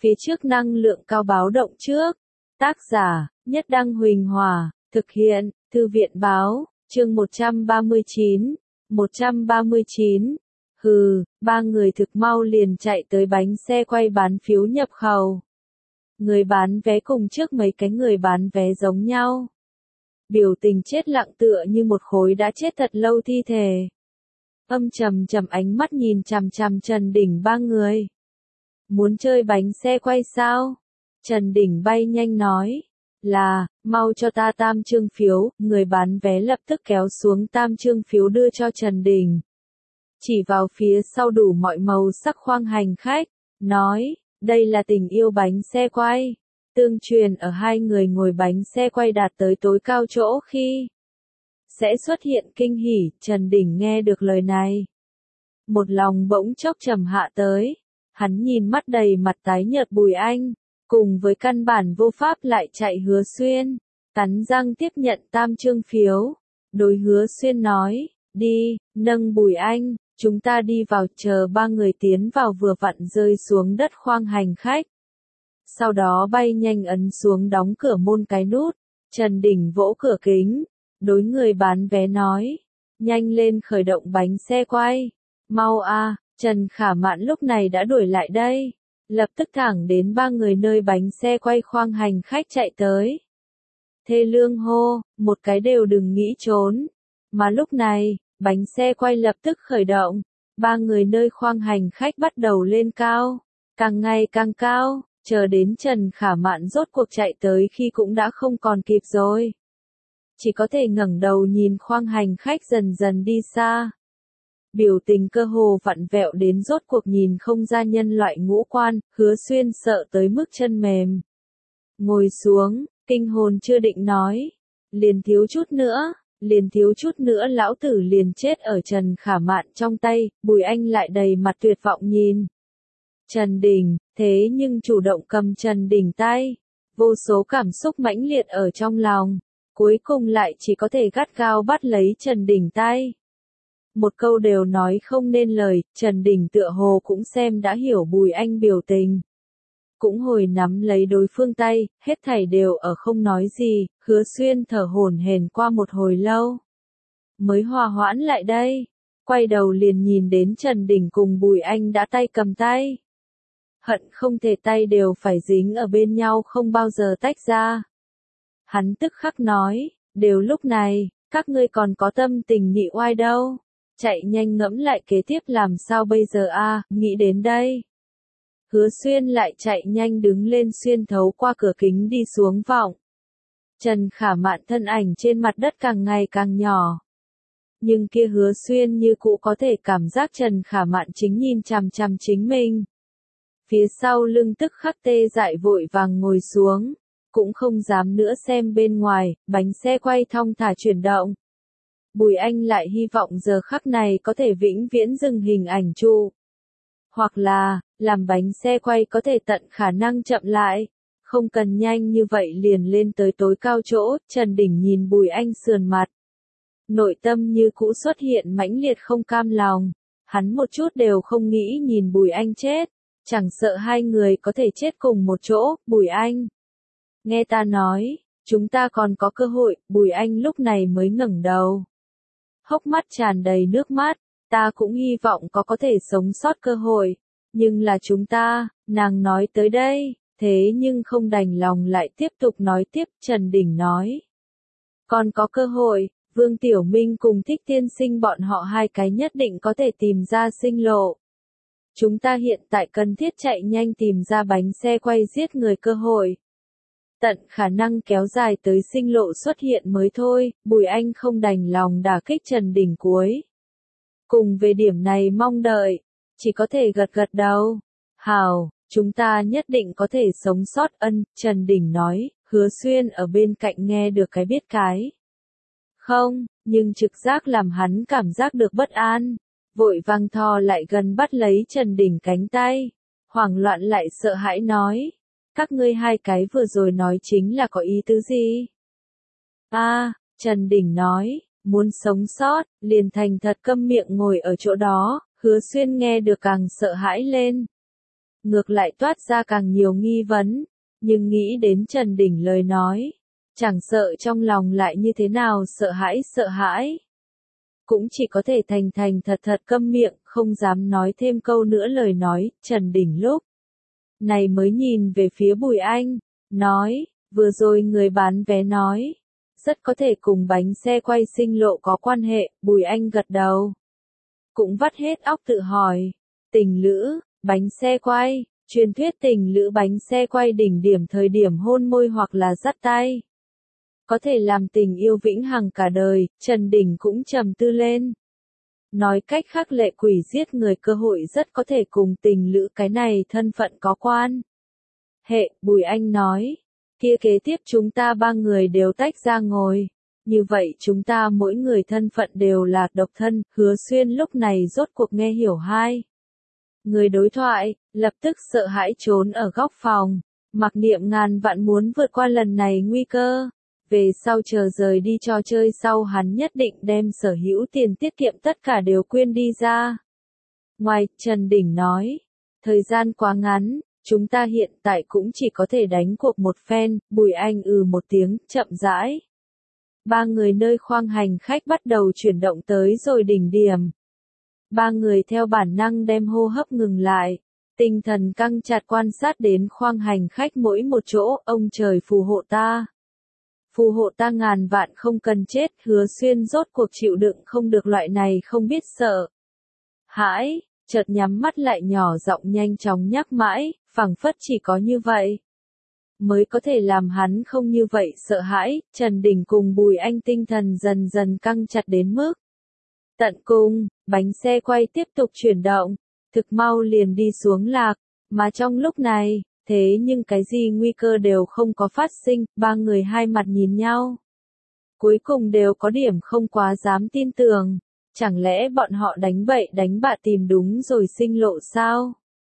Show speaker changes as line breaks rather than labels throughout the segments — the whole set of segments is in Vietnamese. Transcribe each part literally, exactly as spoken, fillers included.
Phía trước năng lượng cao báo động trước. Tác giả, Nhất Đăng Huỳnh Hòa, thực hiện, Thư viện báo, chương một trăm ba mươi chín. một trăm ba mươi chín. Hừ, ba người thực mau liền chạy tới bánh xe quay bán phiếu nhập khẩu. Người bán vé cùng trước mấy cái người bán vé giống nhau. Biểu tình chết lặng tựa như một khối đã chết thật lâu thi thể. Âm trầm trầm ánh mắt nhìn chằm chằm Trần Đình ba người. Muốn chơi bánh xe quay sao? Trần Đình bay nhanh nói. Là, mau cho ta tam trương phiếu. Người bán vé lập tức kéo xuống tam trương phiếu đưa cho Trần Đình. Chỉ vào phía sau đủ mọi màu sắc khoang hành khách. Nói, đây là tình yêu bánh xe quay. Tương truyền ở hai người ngồi bánh xe quay đạt tới tối cao chỗ khi sẽ xuất hiện kinh hỉ. Trần Đình nghe được lời này. Một lòng bỗng chốc trầm hạ tới. Hắn nhìn mắt đầy mặt tái nhợt Bùi Anh. Cùng với căn bản vô pháp lại chạy Hứa Xuyên. Cắn răng tiếp nhận tam trương phiếu. Đối Hứa Xuyên nói, đi, nâng Bùi Anh. Chúng ta đi vào chờ ba người tiến vào vừa vặn rơi xuống đất khoang hành khách. Sau đó bay nhanh ấn xuống đóng cửa môn cái nút. Trần Đình vỗ cửa kính. Đối người bán vé nói. Nhanh lên khởi động bánh xe quay. Mau a. Trần Khả Mạn lúc này đã đuổi lại đây. Lập tức thẳng đến ba người nơi bánh xe quay khoang hành khách chạy tới. Thê lương hô, một cái đều đừng nghĩ trốn. Mà lúc này, bánh xe quay lập tức khởi động. Ba người nơi khoang hành khách bắt đầu lên cao. Càng ngày càng cao, chờ đến Trần Khả Mạn rốt cuộc chạy tới khi cũng đã không còn kịp rồi. Chỉ có thể ngẩng đầu nhìn khoang hành khách dần dần đi xa. Biểu tình cơ hồ vặn vẹo đến rốt cuộc nhìn không ra nhân loại ngũ quan. Hứa Xuyên sợ tới mức chân mềm. Ngồi xuống, kinh hồn chưa định nói. Liền thiếu chút nữa, liền thiếu chút nữa lão tử liền chết ở Trần Khả Mạn trong tay. Bùi Anh lại đầy mặt tuyệt vọng nhìn Trần Đình, thế nhưng chủ động cầm Trần Đình tay. Vô số cảm xúc mãnh liệt ở trong lòng. Cuối cùng lại chỉ có thể gắt gao bắt lấy Trần Đình tay. Một câu đều nói không nên lời. Trần Đình tựa hồ cũng xem đã hiểu Bùi Anh biểu tình. Cũng hồi nắm lấy đối phương tay. Hết thảy đều ở không nói gì. Hứa Xuyên thở hổn hển qua một hồi lâu. Mới hòa hoãn lại đây. Quay đầu liền nhìn đến Trần Đình cùng Bùi Anh đã tay cầm tay. Hận không thể tay đều phải dính ở bên nhau không bao giờ tách ra. Hắn tức khắc nói, đều lúc này, các ngươi còn có tâm tình nhị oai đâu. Chạy nhanh ngẫm lại kế tiếp làm sao bây giờ a, nghĩ đến đây. Hứa Xuyên lại chạy nhanh đứng lên xuyên thấu qua cửa kính đi xuống vọng. Trần Khả Mạn thân ảnh trên mặt đất càng ngày càng nhỏ. Nhưng kia Hứa Xuyên như cũ có thể cảm giác Trần Khả Mạn chính nhìn chằm chằm chính mình. Phía sau lưng tức khắc tê dại vội vàng ngồi xuống. Cũng không dám nữa xem bên ngoài, bánh xe quay thong thả chuyển động. Bùi Anh lại hy vọng giờ khắc này có thể vĩnh viễn dừng hình ảnh trụ. Hoặc là, làm bánh xe quay có thể tận khả năng chậm lại. Không cần nhanh như vậy liền lên tới tối cao chỗ. Trần Đình nhìn Bùi Anh sườn mặt. Nội tâm như cũ xuất hiện mãnh liệt không cam lòng. Hắn một chút đều không nghĩ nhìn Bùi Anh chết. Chẳng sợ hai người có thể chết cùng một chỗ. Bùi Anh, nghe ta nói, chúng ta còn có cơ hội. Bùi Anh lúc này mới ngẩng đầu. Hốc mắt tràn đầy nước mắt. Ta cũng hy vọng có có thể sống sót cơ hội. Nhưng là chúng ta, nàng nói tới đây, thế nhưng không đành lòng lại tiếp tục nói tiếp. Trần Đình nói, còn có cơ hội. Vương Tiểu Minh cùng Thích Tiên Sinh bọn họ hai cái nhất định có thể tìm ra sinh lộ. Chúng ta hiện tại cần thiết chạy nhanh tìm ra bánh xe quay giết người cơ hội. Tận khả năng kéo dài tới sinh lộ xuất hiện mới thôi. Bùi Anh không đành lòng đả kích Trần Đình cuối. Cùng về điểm này mong đợi, chỉ có thể gật gật đầu. Hào, chúng ta nhất định có thể sống sót. Ân, Trần Đình nói. Hứa Xuyên ở bên cạnh nghe được cái biết cái. Không, nhưng trực giác làm hắn cảm giác được bất an. Vội vàng thò lại gần bắt lấy Trần Đình cánh tay. Hoảng loạn lại sợ hãi nói. Các ngươi hai cái vừa rồi nói chính là có ý tứ gì? A, à, Trần Đình nói, muốn sống sót, liền thành thật câm miệng ngồi ở chỗ đó. Hứa Xuyên nghe được càng sợ hãi lên. ngược lại toát ra càng nhiều nghi vấn, nhưng nghĩ đến Trần Đình lời nói, chẳng sợ trong lòng lại như thế nào sợ hãi sợ hãi. Cũng chỉ có thể thành thành thật thật câm miệng, không dám nói thêm câu nữa lời nói, Trần Đình lúc này mới nhìn về phía Bùi Anh, nói, vừa rồi người bán vé nói, rất có thể cùng bánh xe quay sinh lộ có quan hệ, Bùi Anh gật đầu. Cũng vắt hết óc tự hỏi, tình lữ, bánh xe quay, truyền thuyết tình lữ bánh xe quay đỉnh điểm thời điểm hôn môi hoặc là dắt tay. Có thể làm tình yêu vĩnh hằng cả đời, Trần Đình cũng trầm tư lên. Nói cách khác lệ quỷ giết người cơ hội rất có thể cùng tình lữ cái này thân phận có quan. Hệ, Bùi Anh nói, kia kế tiếp chúng ta ba người đều tách ra ngồi. Như vậy chúng ta mỗi người thân phận đều là độc thân, Hứa Xuyên lúc này rốt cuộc nghe hiểu hai. Người đối thoại, lập tức sợ hãi trốn ở góc phòng, mặc niệm ngàn vạn muốn vượt qua lần này nguy cơ. Về sau chờ rời đi trò chơi sau hắn nhất định đem sở hữu tiền tiết kiệm tất cả đều quyên đi ra. Ngoài, Trần Đình nói, thời gian quá ngắn, chúng ta hiện tại cũng chỉ có thể đánh cuộc một phen, Bùi Anh ừ một tiếng, chậm rãi. Ba người nơi khoang hành khách bắt đầu chuyển động tới rồi đỉnh điểm. Ba người theo bản năng đem hô hấp ngừng lại, tinh thần căng chặt quan sát đến khoang hành khách mỗi một chỗ, ông trời phù hộ ta. Phù hộ ta ngàn vạn không cần chết, Hứa Xuyên rốt cuộc chịu đựng không được loại này không biết sợ. Hãi, chợt nhắm mắt lại nhỏ giọng nhanh chóng nhắc mãi, phảng phất chỉ có như vậy mới có thể làm hắn không như vậy sợ hãi, Trần Đình cùng Bùi Anh tinh thần dần dần căng chặt đến mức. Tận cùng, bánh xe quay tiếp tục chuyển động, thực mau liền đi xuống lạc, mà trong lúc này, thế nhưng cái gì nguy cơ đều không có phát sinh, ba người hai mặt nhìn nhau. Cuối cùng đều có điểm không quá dám tin tưởng, chẳng lẽ bọn họ đánh bậy đánh bạ tìm đúng rồi sinh lộ sao?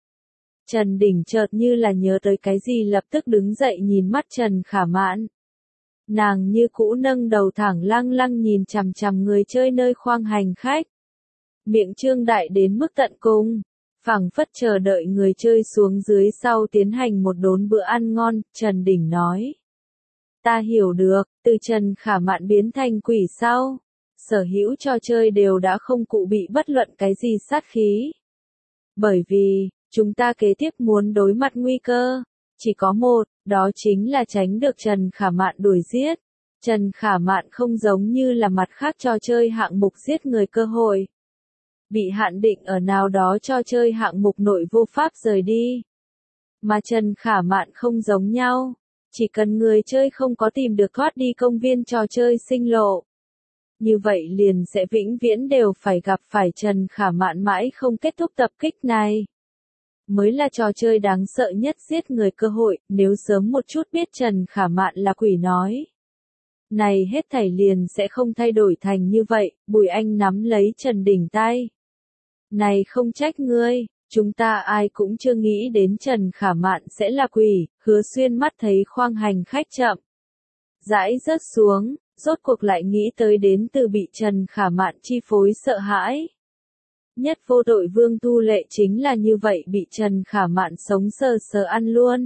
Trần Đình chợt như là nhớ tới cái gì lập tức đứng dậy nhìn mắt Trần Khả Mạn. Nàng như cũ nâng đầu thẳng lăng lăng nhìn chằm chằm người chơi nơi khoang hành khách. Miệng trương đại đến mức tận cùng, phảng phất chờ đợi người chơi xuống dưới sau tiến hành một đốn bữa ăn ngon, Trần Đình nói. Ta hiểu được, từ Trần Khả Mạn biến thành quỷ sau, sở hữu trò chơi đều đã không cụ bị bất luận cái gì sát khí. Bởi vì, chúng ta kế tiếp muốn đối mặt nguy cơ, chỉ có một, đó chính là tránh được Trần Khả Mạn đuổi giết. Trần Khả Mạn không giống như là mặt khác trò chơi hạng mục giết người cơ hội. Bị hạn định ở nào đó trò chơi hạng mục nội vô pháp rời đi. Mà Trần Khả Mạn không giống nhau, chỉ cần người chơi không có tìm được thoát đi công viên trò chơi sinh lộ. Như vậy liền sẽ vĩnh viễn đều phải gặp phải Trần Khả Mạn mãi không kết thúc tập kích này. Mới là trò chơi đáng sợ nhất giết người cơ hội, nếu sớm một chút biết Trần Khả Mạn là quỷ nói. Này hết thảy liền sẽ không thay đổi thành như vậy, Bùi Anh nắm lấy Trần Đình tay. Này không trách ngươi, chúng ta ai cũng chưa nghĩ đến Trần Khả Mạn sẽ là quỷ, Hứa Xuyên mắt thấy khoang hành khách chậm. Rãi rớt xuống, rốt cuộc lại nghĩ tới đến từ bị Trần Khả Mạn chi phối sợ hãi. Nhất vô đội Vương Tu Lệ chính là như vậy bị Trần Khả Mạn sống sờ sờ ăn luôn.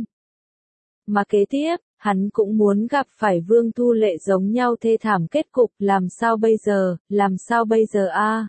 Mà kế tiếp, hắn cũng muốn gặp phải Vương Tu Lệ giống nhau thê thảm kết cục, làm sao bây giờ, làm sao bây giờ a? À?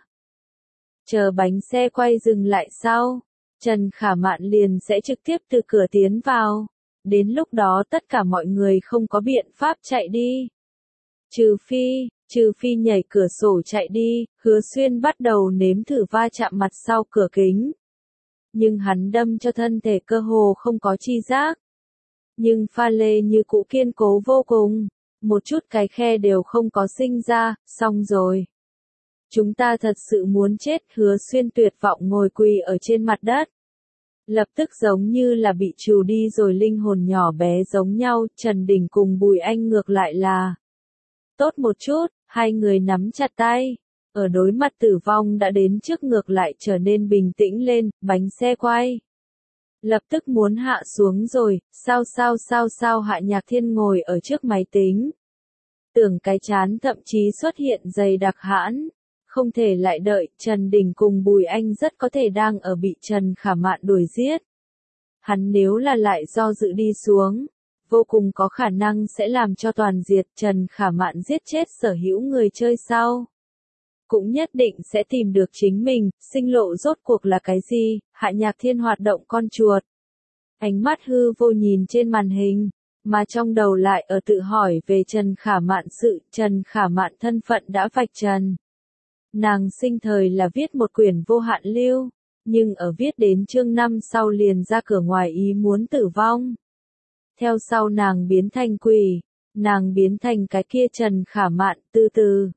Chờ bánh xe quay dừng lại sau, Trần Khả Mạn liền sẽ trực tiếp từ cửa tiến vào. Đến lúc đó tất cả mọi người không có biện pháp chạy đi. Trừ phi, trừ phi nhảy cửa sổ chạy đi, Hứa Xuyên bắt đầu nếm thử va chạm mặt sau cửa kính. Nhưng hắn đâm cho thân thể cơ hồ không có chi giác. Nhưng pha lê như cũ kiên cố vô cùng, một chút cái khe đều không có sinh ra, xong rồi. Chúng ta thật sự muốn chết, Hứa Xuyên tuyệt vọng ngồi quỳ ở trên mặt đất. Lập tức giống như là bị trừ đi rồi linh hồn nhỏ bé giống nhau, Trần Đình cùng Bùi Anh ngược lại là tốt một chút, hai người nắm chặt tay, ở đối mặt tử vong đã đến trước ngược lại trở nên bình tĩnh lên, bánh xe quay. Lập tức muốn hạ xuống rồi, sao sao sao sao Hạ Nhạc Thiên ngồi ở trước máy tính. Tưởng cái chán thậm chí xuất hiện dày đặc hãn, không thể lại đợi, Trần Đình cùng Bùi Anh rất có thể đang ở bị Trần Khả Mạn đuổi giết. Hắn nếu là lại do dự đi xuống, vô cùng có khả năng sẽ làm cho toàn diệt Trần Khả Mạn giết chết sở hữu người chơi sau. Cũng nhất định sẽ tìm được chính mình, sinh lộ rốt cuộc là cái gì, Hạ Nhạc Thiên hoạt động con chuột. Ánh mắt hư vô nhìn trên màn hình, mà trong đầu lại ở tự hỏi về Trần Khả Mạn sự, Trần Khả Mạn thân phận đã vạch trần. Nàng sinh thời là viết một quyển vô hạn lưu, nhưng ở viết đến chương năm sau liền ra cửa ngoài ý muốn tử vong. Theo sau nàng biến thành quỷ, nàng biến thành cái kia Trần Khả Mạn, từ từ.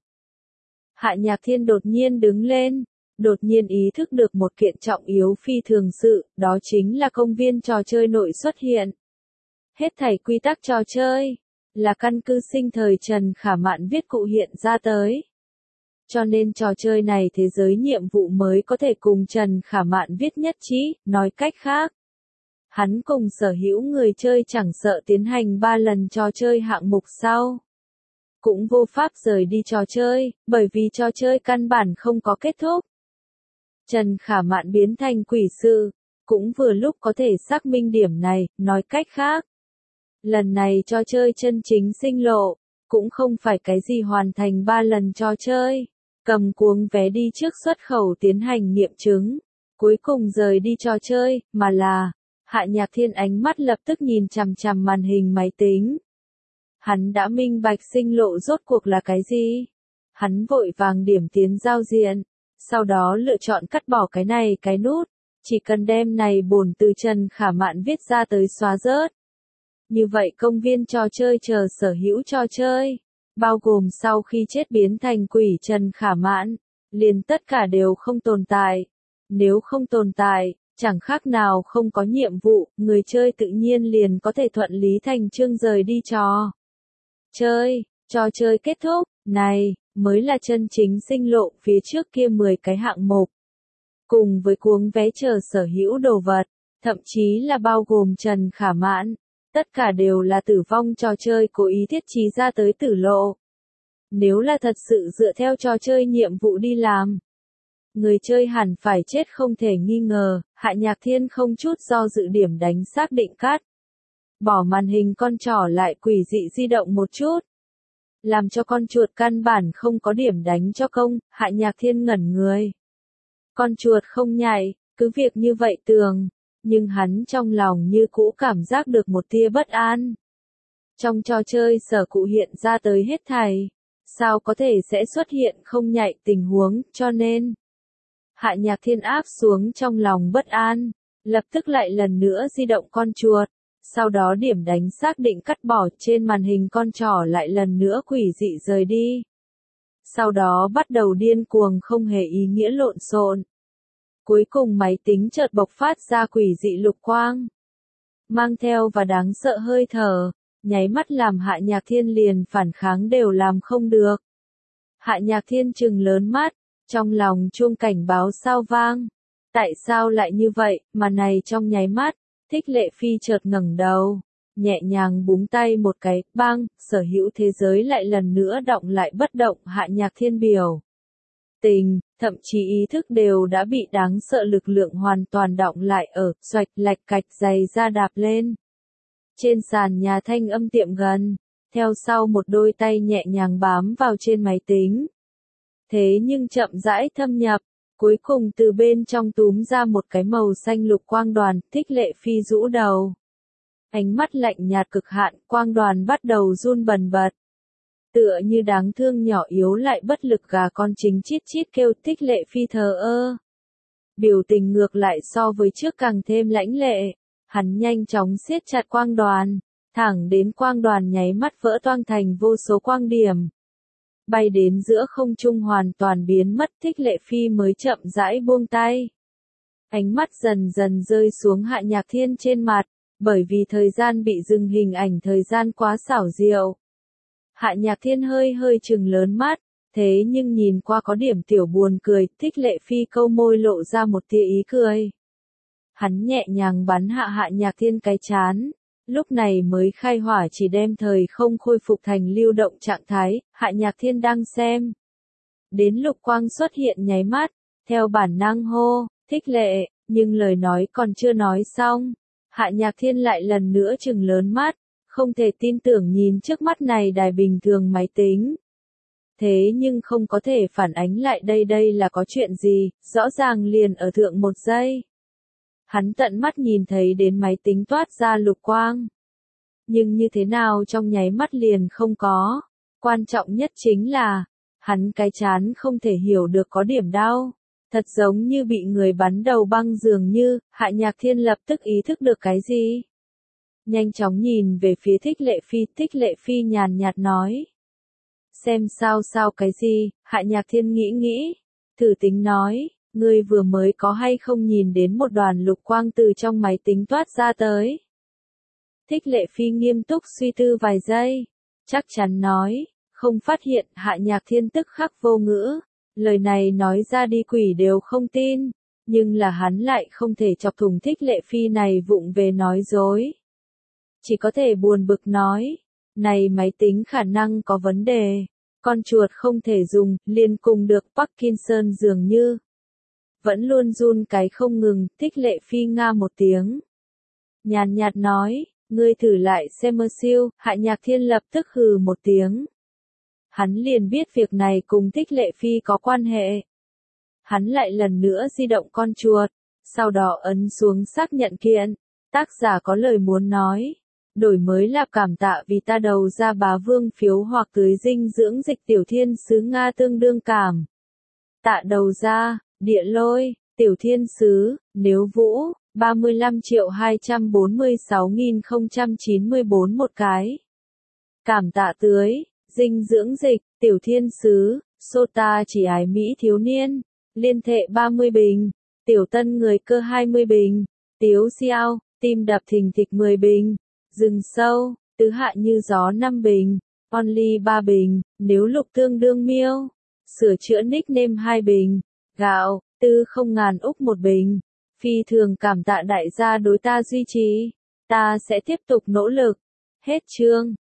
Hạ Nhạc Thiên đột nhiên đứng lên, đột nhiên ý thức được một kiện trọng yếu phi thường sự, đó chính là công viên trò chơi nội xuất hiện. Hết thảy quy tắc trò chơi, là căn cứ sinh thời Trần Khả Mạn viết cụ hiện ra tới. Cho nên trò chơi này thế giới nhiệm vụ mới có thể cùng Trần Khả Mạn viết nhất trí, nói cách khác. Hắn cùng sở hữu người chơi chẳng sợ tiến hành ba lần trò chơi hạng mục sau. Cũng vô pháp rời đi trò chơi, bởi vì trò chơi căn bản không có kết thúc. Trần Khả Mạn biến thành quỷ sư, cũng vừa lúc có thể xác minh điểm này, nói cách khác. Lần này trò chơi chân chính sinh lộ, cũng không phải cái gì hoàn thành ba lần trò chơi, cầm cuống vé đi trước xuất khẩu tiến hành nghiệm chứng, cuối cùng rời đi trò chơi, mà là, Hạ Nhạc Thiên ánh mắt lập tức nhìn chằm chằm màn hình máy tính. Hắn đã minh bạch sinh lộ rốt cuộc là cái gì? Hắn vội vàng điểm tiến giao diện, sau đó lựa chọn cắt bỏ cái này cái nút, chỉ cần đem này bổn từ Trần Khả Mạn viết ra tới xóa rớt. Như vậy công viên trò chơi chờ sở hữu trò chơi, bao gồm sau khi chết biến thành quỷ Trần Khả Mạn, liền tất cả đều không tồn tại. Nếu không tồn tại, chẳng khác nào không có nhiệm vụ, người chơi tự nhiên liền có thể thuận lý thành chương rời đi trò chơi, trò chơi kết thúc, này, mới là chân chính sinh lộ phía trước kia mười cái hạng mục. Cùng với cuống vé chờ sở hữu đồ vật, thậm chí là bao gồm Trần Khả Mạn, tất cả đều là tử vong trò chơi cố ý thiết trí ra tới tử lộ. Nếu là thật sự dựa theo trò chơi nhiệm vụ đi làm, người chơi hẳn phải chết không thể nghi ngờ, Hạ Nhạc Thiên không chút do dự điểm đánh xác định cắt. Bỏ màn hình con trỏ lại quỷ dị di động một chút. Làm cho con chuột căn bản không có điểm đánh cho công, Hạ Nhạc Thiên ngẩn người. Con chuột không nhảy, cứ việc như vậy tường, nhưng hắn trong lòng như cũ cảm giác được một tia bất an. Trong trò chơi sở cụ hiện ra tới hết thảy, sao có thể sẽ xuất hiện không nhạy tình huống, cho nên Hạ Nhạc Thiên áp xuống trong lòng bất an, lập tức lại lần nữa di động con chuột, sau đó điểm đánh xác định cắt bỏ trên màn hình con trỏ lại lần nữa quỷ dị rời đi. Sau đó bắt đầu điên cuồng không hề ý nghĩa lộn xộn. Cuối cùng máy tính chợt bộc phát ra quỷ dị lục quang, mang theo và đáng sợ hơi thở, nháy mắt làm Hạ Nhạc Thiên liền phản kháng đều làm không được. Hạ Nhạc Thiên trừng lớn mắt, trong lòng chuông cảnh báo sao vang. Tại sao lại như vậy, mà này trong nháy mắt, Thích Lệ Phi chợt ngẩng đầu, nhẹ nhàng búng tay một cái, bang, sở hữu thế giới lại lần nữa động lại bất động. Hạ Nhạc Thiên biểu tình, thậm chí ý thức đều đã bị đáng sợ lực lượng hoàn toàn động lại ở, xoạch lạch cạch giày ra đạp lên. Trên sàn nhà thanh âm tiệm gần, theo sau một đôi tay nhẹ nhàng bám vào trên máy tính. Thế nhưng chậm rãi thâm nhập, cuối cùng từ bên trong túm ra một cái màu xanh lục quang đoàn, Thích Lệ Phi rũ đầu. Ánh mắt lạnh nhạt cực hạn, quang đoàn bắt đầu run bần bật. Tựa như đáng thương nhỏ yếu lại bất lực gà con chính chít chít kêu. Thích Lệ Phi thờ ơ. Biểu tình ngược lại so với trước càng thêm lãnh lệ, hắn nhanh chóng siết chặt quang đoàn, thẳng đến quang đoàn nháy mắt vỡ toang thành vô số quang điểm. Bay đến giữa không trung hoàn toàn biến mất. Thích Lệ Phi mới chậm rãi buông tay. Ánh mắt dần dần rơi xuống Hạ Nhạc Thiên trên mặt, bởi vì thời gian bị dừng hình ảnh thời gian quá xảo diệu. Hạ Nhạc Thiên hơi hơi trừng lớn mắt, thế nhưng nhìn qua có điểm tiểu buồn cười. Thích Lệ Phi câu môi lộ ra một tia ý cười. Hắn nhẹ nhàng bắn hạ Hạ Nhạc Thiên cái chán. Lúc này mới khai hỏa chỉ đem thời không khôi phục thành lưu động trạng thái. Hạ Nhạc Thiên đang xem. Đến lục quang xuất hiện nháy mắt, theo bản năng hô, Thích Lệ, nhưng lời nói còn chưa nói xong. Hạ Nhạc Thiên lại lần nữa trừng lớn mắt, không thể tin tưởng nhìn trước mắt này đài bình thường máy tính. Thế nhưng không có thể phản ánh lại đây đây là có chuyện gì, rõ ràng liền ở thượng một giây. Hắn tận mắt nhìn thấy đến máy tính toát ra lục quang. Nhưng như thế nào trong nháy mắt liền không có. Quan trọng nhất chính là, hắn cái chán không thể hiểu được có điểm đau. Thật giống như bị người bắn đầu băng dường như, Hạ Nhạc Thiên lập tức ý thức được cái gì. Nhanh chóng nhìn về phía Thích Lệ Phi, Thích Lệ Phi nhàn nhạt nói. Xem sao sao cái gì, Hạ Nhạc Thiên nghĩ nghĩ, thử tính nói, ngươi vừa mới có hay không nhìn đến một đoàn lục quang từ trong máy tính toát ra tới. Thích Lệ Phi nghiêm túc suy tư vài giây, chắc chắn nói, không phát hiện. Hạ Nhạc Thiên tức khắc vô ngữ, lời này nói ra đi quỷ đều không tin, nhưng là hắn lại không thể chọc thủng Thích Lệ Phi này vụng về nói dối. Chỉ có thể buồn bực nói, này máy tính khả năng có vấn đề, con chuột không thể dùng, liền cùng được Parkinson dường như. Vẫn luôn run cái không ngừng, Thích Lệ Phi nga một tiếng. Nhàn nhạt nói, ngươi thử lại xem mơ siêu, Hạ Nhạc Thiên lập tức hừ một tiếng. Hắn liền biết việc này cùng Thích Lệ Phi có quan hệ. Hắn lại lần nữa di động con chuột, sau đó ấn xuống xác nhận kiện, tác giả có lời muốn nói. Đổi mới là cảm tạ vì ta đầu ra bá vương phiếu hoặc tưới dinh dưỡng dịch tiểu thiên sứ Nga tương đương cảm. Tạ đầu ra, địa lôi, tiểu thiên sứ, nếu vũ, ba mươi lăm triệu hai trăm bốn mươi sáu nghìn không trăm chín mươi tư một cái. Cảm tạ tưới, dinh dưỡng dịch, tiểu thiên sứ, Sota chỉ ái Mỹ thiếu niên, liên thệ ba mươi bình, tiểu tân người cơ hai mươi bình, tiếu xiao, tim đập thình thịch mười bình. Rừng sâu, tứ hạ như gió năm bình, only ba bình, nếu lục tương đương miêu, sửa chữa nickname hai bình, gạo, tư không ngàn úc một bình, phi thường cảm tạ đại gia đối ta duy trì, ta sẽ tiếp tục nỗ lực, hết chương.